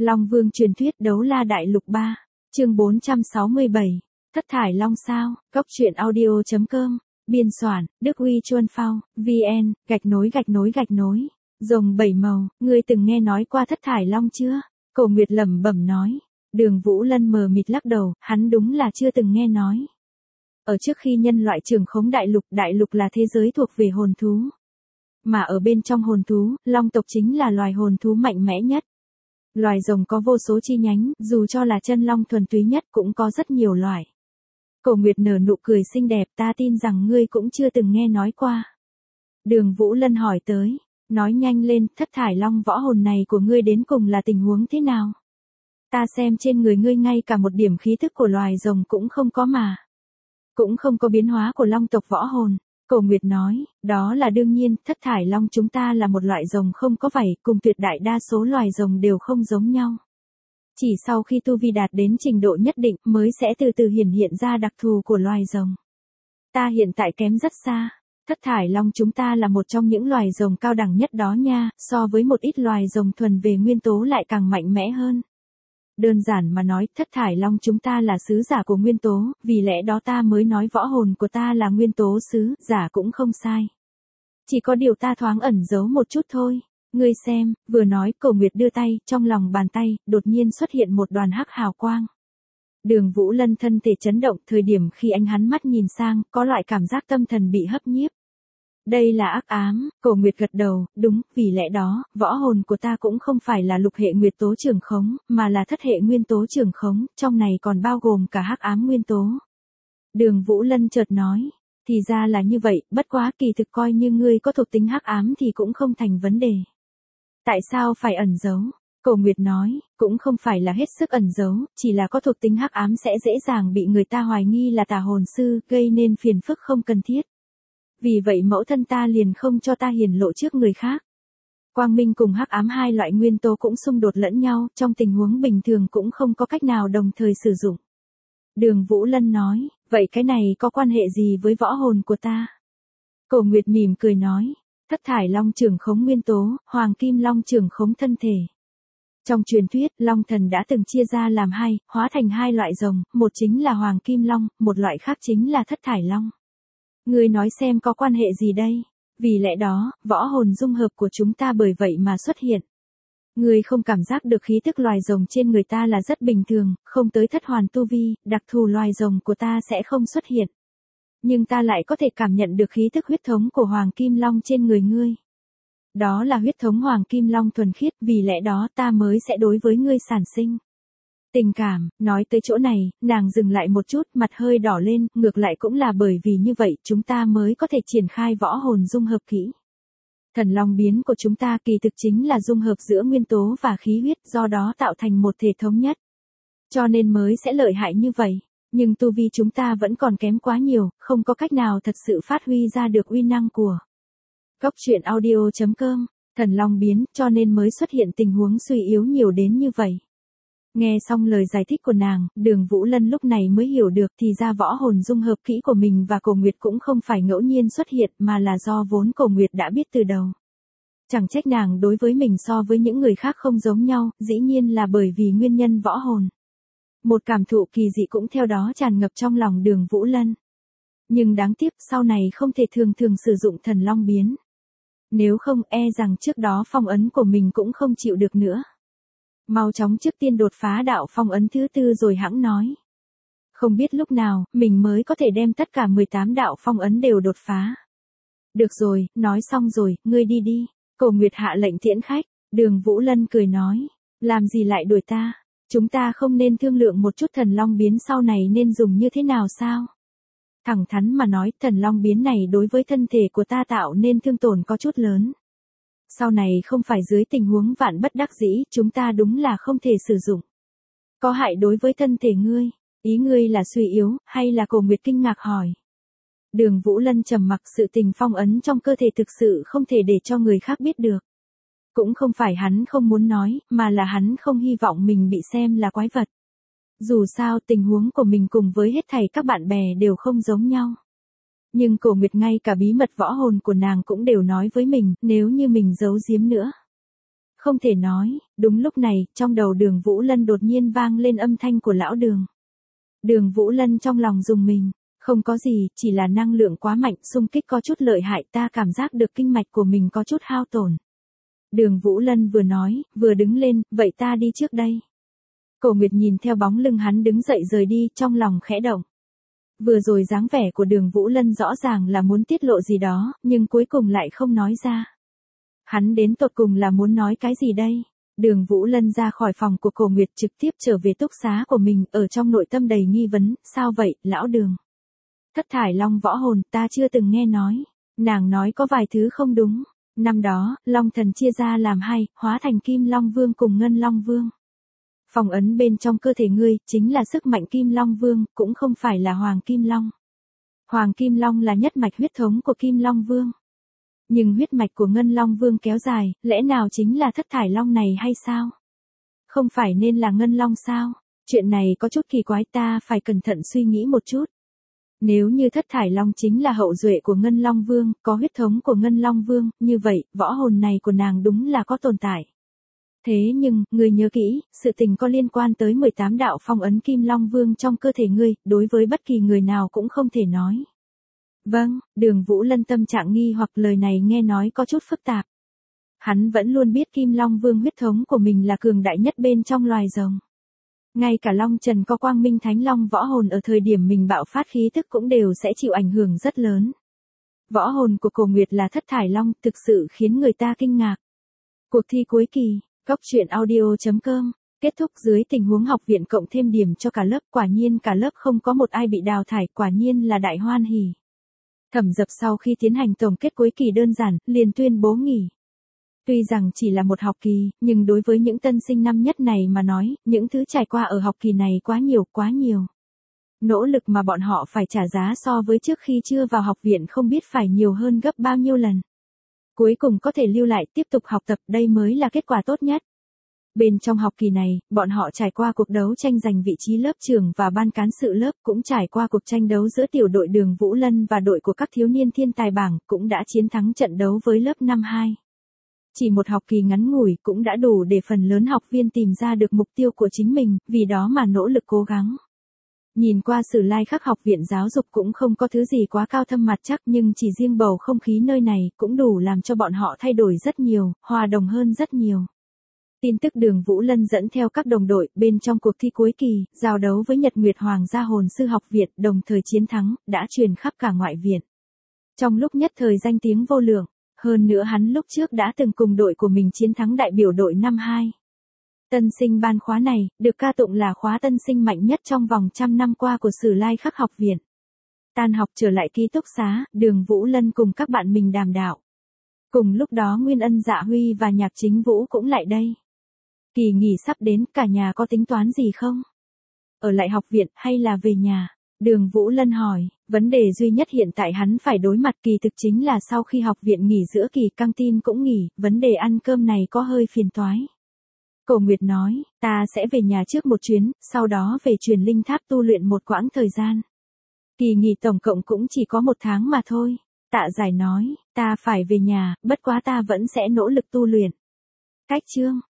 Long Vương truyền thuyết đấu la đại lục 3, chương 467, thất thải long sao, góc truyện audio.com, biên soạn, Đức Uy Chuân Phao, VN, gạch nối, rồng bảy màu, ngươi từng nghe nói qua thất thải long chưa? Cổ Nguyệt lẩm bẩm nói. Đường Vũ Lân mờ mịt lắc đầu, hắn đúng là chưa từng nghe nói. Ở trước khi nhân loại trưởng khống đại lục là thế giới thuộc về hồn thú. Mà ở bên trong hồn thú, long tộc chính là loài hồn thú mạnh mẽ nhất. Loài rồng có vô số chi nhánh, dù cho là chân long thuần túy nhất cũng có rất nhiều loại. Cổ Nguyệt nở nụ cười xinh đẹp, ta tin rằng ngươi cũng chưa từng nghe nói qua. Đường Vũ Lân hỏi tới, nói nhanh lên, thất thải long võ hồn này của ngươi đến cùng là tình huống thế nào? Ta xem trên người ngươi ngay cả một điểm khí thức của loài rồng cũng không có mà. Cũng không có biến hóa của long tộc võ hồn. Cổ Nguyệt nói, đó là đương nhiên, thất thải long chúng ta là một loại rồng không có vảy, cùng tuyệt đại đa số loài rồng đều không giống nhau. Chỉ sau khi tu vi đạt đến trình độ nhất định mới sẽ từ từ hiện ra đặc thù của loài rồng. Ta hiện tại kém rất xa. Thất thải long chúng ta là một trong những loài rồng cao đẳng nhất đó nha, so với một ít loài rồng thuần về nguyên tố lại càng mạnh mẽ hơn. Đơn giản mà nói, thất thải long chúng ta là sứ giả của nguyên tố, vì lẽ đó ta mới nói võ hồn của ta là nguyên tố sứ giả cũng không sai. Chỉ có điều ta thoáng ẩn giấu một chút thôi. Ngươi xem, vừa nói, Cổ Nguyệt đưa tay, trong lòng bàn tay, đột nhiên xuất hiện một đoàn hắc hào quang. Đường Vũ Lân thân thể chấn động, thời điểm khi anh hắn mắt nhìn sang, có loại cảm giác tâm thần bị hấp nhiếp. Đây là ác ám, Cổ Nguyệt gật đầu, đúng, vì lẽ đó, võ hồn của ta cũng không phải là lục hệ nguyệt tố trường khống, mà là thất hệ nguyên tố trường khống, trong này còn bao gồm cả hắc ám nguyên tố. Đường Vũ Lân chợt nói, thì ra là như vậy, bất quá kỳ thực coi như ngươi có thuộc tính hắc ám thì cũng không thành vấn đề. Tại sao phải ẩn giấu? Cổ Nguyệt nói, cũng không phải là hết sức ẩn giấu, chỉ là có thuộc tính hắc ám sẽ dễ dàng bị người ta hoài nghi là tà hồn sư, gây nên phiền phức không cần thiết. Vì vậy mẫu thân ta liền không cho ta hiển lộ trước người khác. Quang minh cùng hắc ám hai loại nguyên tố cũng xung đột lẫn nhau, trong tình huống bình thường cũng không có cách nào đồng thời sử dụng. Đường Vũ Lân nói, vậy cái này có quan hệ gì với võ hồn của ta? Cổ Nguyệt mỉm cười nói, thất thải long trưởng khống nguyên tố, hoàng kim long trưởng khống thân thể. Trong truyền thuyết, long thần đã từng chia ra làm hai, hóa thành hai loại rồng, một chính là hoàng kim long, một loại khác chính là thất thải long. Ngươi nói xem có quan hệ gì đây? Vì lẽ đó, võ hồn dung hợp của chúng ta bởi vậy mà xuất hiện. Ngươi không cảm giác được khí tức loài rồng trên người ta là rất bình thường, không tới thất hoàn tu vi, đặc thù loài rồng của ta sẽ không xuất hiện. Nhưng ta lại có thể cảm nhận được khí tức huyết thống của hoàng kim long trên người ngươi. Đó là huyết thống hoàng kim long thuần khiết, vì lẽ đó ta mới sẽ đối với ngươi sản sinh tình cảm. Nói tới chỗ này, nàng dừng lại một chút, mặt hơi đỏ lên, ngược lại cũng là bởi vì như vậy chúng ta mới có thể triển khai võ hồn dung hợp kỹ. Thần long biến của chúng ta kỳ thực chính là dung hợp giữa nguyên tố và khí huyết, do đó tạo thành một thể thống nhất. Cho nên mới sẽ lợi hại như vậy. Nhưng tu vi chúng ta vẫn còn kém quá nhiều, không có cách nào thật sự phát huy ra được uy năng của góc truyện audio.com, thần long biến, cho nên mới xuất hiện tình huống suy yếu nhiều đến như vậy. Nghe xong lời giải thích của nàng, Đường Vũ Lân lúc này mới hiểu được thì ra võ hồn dung hợp kỹ của mình và Cổ Nguyệt cũng không phải ngẫu nhiên xuất hiện mà là do vốn Cổ Nguyệt đã biết từ đầu. Chẳng trách nàng đối với mình so với những người khác không giống nhau, dĩ nhiên là bởi vì nguyên nhân võ hồn. Một cảm thụ kỳ dị cũng theo đó tràn ngập trong lòng Đường Vũ Lân. Nhưng đáng tiếc sau này không thể thường sử dụng thần long biến. Nếu không e rằng trước đó phong ấn của mình cũng không chịu được nữa. Mau chóng trước tiên đột phá đạo phong ấn thứ 4 rồi hãng nói. Không biết lúc nào, mình mới có thể đem tất cả 18 đạo phong ấn đều đột phá. Được rồi, nói xong rồi, ngươi đi đi. Cổ Nguyệt hạ lệnh tiễn khách. Đường Vũ Lân cười nói, làm gì lại đuổi ta? Chúng ta không nên thương lượng một chút thần long biến sau này nên dùng như thế nào sao? Thẳng thắn mà nói, thần long biến này đối với thân thể của ta tạo nên thương tổn có chút lớn. Sau này không phải dưới tình huống vạn bất đắc dĩ, chúng ta đúng là không thể sử dụng. Có hại đối với thân thể ngươi, ý ngươi là suy yếu, hay là? Cổ Nguyệt kinh ngạc hỏi. Đường Vũ Lân trầm mặc, sự tình phong ấn trong cơ thể thực sự không thể để cho người khác biết được. Cũng không phải hắn không muốn nói, mà là hắn không hy vọng mình bị xem là quái vật. Dù sao tình huống của mình cùng với hết thảy các bạn bè đều không giống nhau. Nhưng Cổ Nguyệt ngay cả bí mật võ hồn của nàng cũng đều nói với mình, nếu như mình giấu giếm nữa. Không thể nói, đúng lúc này, trong đầu Đường Vũ Lân đột nhiên vang lên âm thanh của lão Đường. Đường Vũ Lân trong lòng rùng mình, không có gì, chỉ là năng lượng quá mạnh, xung kích có chút lợi hại, ta cảm giác được kinh mạch của mình có chút hao tổn. Đường Vũ Lân vừa nói, vừa đứng lên, vậy ta đi trước đây. Cổ Nguyệt nhìn theo bóng lưng hắn đứng dậy rời đi, trong lòng khẽ động. Vừa rồi dáng vẻ của Đường Vũ Lân rõ ràng là muốn tiết lộ gì đó, nhưng cuối cùng lại không nói ra. Hắn đến tột cùng là muốn nói cái gì đây? Đường Vũ Lân ra khỏi phòng của Cổ Nguyệt trực tiếp trở về túc xá của mình, ở trong nội tâm đầy nghi vấn, sao vậy, lão Đường? Thất thải long võ hồn, ta chưa từng nghe nói. Nàng nói có vài thứ không đúng. Năm đó, Long Thần chia ra làm hai, hóa thành Kim Long Vương cùng Ngân Long Vương. Phong ấn bên trong cơ thể ngươi, chính là sức mạnh Kim Long Vương, cũng không phải là Hoàng Kim Long. Hoàng Kim Long là nhất mạch huyết thống của Kim Long Vương. Nhưng huyết mạch của Ngân Long Vương kéo dài, lẽ nào chính là thất thải long này hay sao? Không phải nên là Ngân Long sao? Chuyện này có chút kỳ quái, ta phải cẩn thận suy nghĩ một chút. Nếu như thất thải long chính là hậu duệ của Ngân Long Vương, có huyết thống của Ngân Long Vương, như vậy, võ hồn này của nàng đúng là có tồn tại. Thế nhưng, ngươi nhớ kỹ, sự tình có liên quan tới 18 đạo phong ấn Kim Long Vương trong cơ thể ngươi, đối với bất kỳ người nào cũng không thể nói. Vâng, Đường Vũ Lân tâm trạng nghi hoặc lời này nghe nói có chút phức tạp. Hắn vẫn luôn biết Kim Long Vương huyết thống của mình là cường đại nhất bên trong loài rồng. Ngay cả Long Trần có Quang Minh Thánh Long võ hồn ở thời điểm mình bạo phát khí tức cũng đều sẽ chịu ảnh hưởng rất lớn. Võ hồn của Cổ Nguyệt là thất thải long, thực sự khiến người ta kinh ngạc. Cuộc thi cuối kỳ, coctruyện.audio.com, kết thúc dưới tình huống học viện cộng thêm điểm cho cả lớp, quả nhiên cả lớp không có một ai bị đào thải, quả nhiên là đại hoan hỉ. Thẩm Dập sau khi tiến hành tổng kết cuối kỳ đơn giản, liền tuyên bố nghỉ. Tuy rằng chỉ là một học kỳ, nhưng đối với những tân sinh năm nhất này mà nói, những thứ trải qua ở học kỳ này quá nhiều, quá nhiều. Nỗ lực mà bọn họ phải trả giá so với trước khi chưa vào học viện không biết phải nhiều hơn gấp bao nhiêu lần. Cuối cùng có thể lưu lại tiếp tục học tập, đây mới là kết quả tốt nhất. Bên trong học kỳ này, bọn họ trải qua cuộc đấu tranh giành vị trí lớp trưởng và ban cán sự lớp, cũng trải qua cuộc tranh đấu giữa tiểu đội Đường Vũ Lân và đội của các thiếu niên thiên tài bảng, cũng đã chiến thắng trận đấu với lớp năm 2. Chỉ một học kỳ ngắn ngủi cũng đã đủ để phần lớn học viên tìm ra được mục tiêu của chính mình, vì đó mà nỗ lực cố gắng. Nhìn qua Sử Lai Khắc học viện giáo dục cũng không có thứ gì quá cao thâm mặt chắc, nhưng chỉ riêng bầu không khí nơi này cũng đủ làm cho bọn họ thay đổi rất nhiều, hòa đồng hơn rất nhiều. Tin tức Đường Vũ Lân dẫn theo các đồng đội bên trong cuộc thi cuối kỳ, giao đấu với Nhật Nguyệt Hoàng gia hồn sư học viện, đồng thời chiến thắng, đã truyền khắp cả ngoại viện. Trong lúc nhất thời danh tiếng vô lượng, hơn nữa hắn lúc trước đã từng cùng đội của mình chiến thắng đại biểu đội năm 2. Tân sinh ban khóa này, được ca tụng là khóa tân sinh mạnh nhất trong vòng 100 năm qua của Sử Lai Khắc học viện. Tan học trở lại ký túc xá, Đường Vũ Lân cùng các bạn mình đàm đạo. Cùng lúc đó Nguyên Ân Dạ Huy và Nhạc Chính Vũ cũng lại đây. Kỳ nghỉ sắp đến, cả nhà có tính toán gì không? Ở lại học viện hay là về nhà? Đường Vũ Lân hỏi, vấn đề duy nhất hiện tại hắn phải đối mặt kỳ thực chính là sau khi học viện nghỉ giữa kỳ căng tin cũng nghỉ, vấn đề ăn cơm này có hơi phiền toái. Cổ Nguyệt nói, ta sẽ về nhà trước một chuyến, sau đó về Truyền Linh Tháp tu luyện một quãng thời gian. Kỳ nghỉ tổng cộng cũng chỉ có 1 tháng mà thôi. Tạ Giải nói, ta phải về nhà, bất quá ta vẫn sẽ nỗ lực tu luyện. Cách chương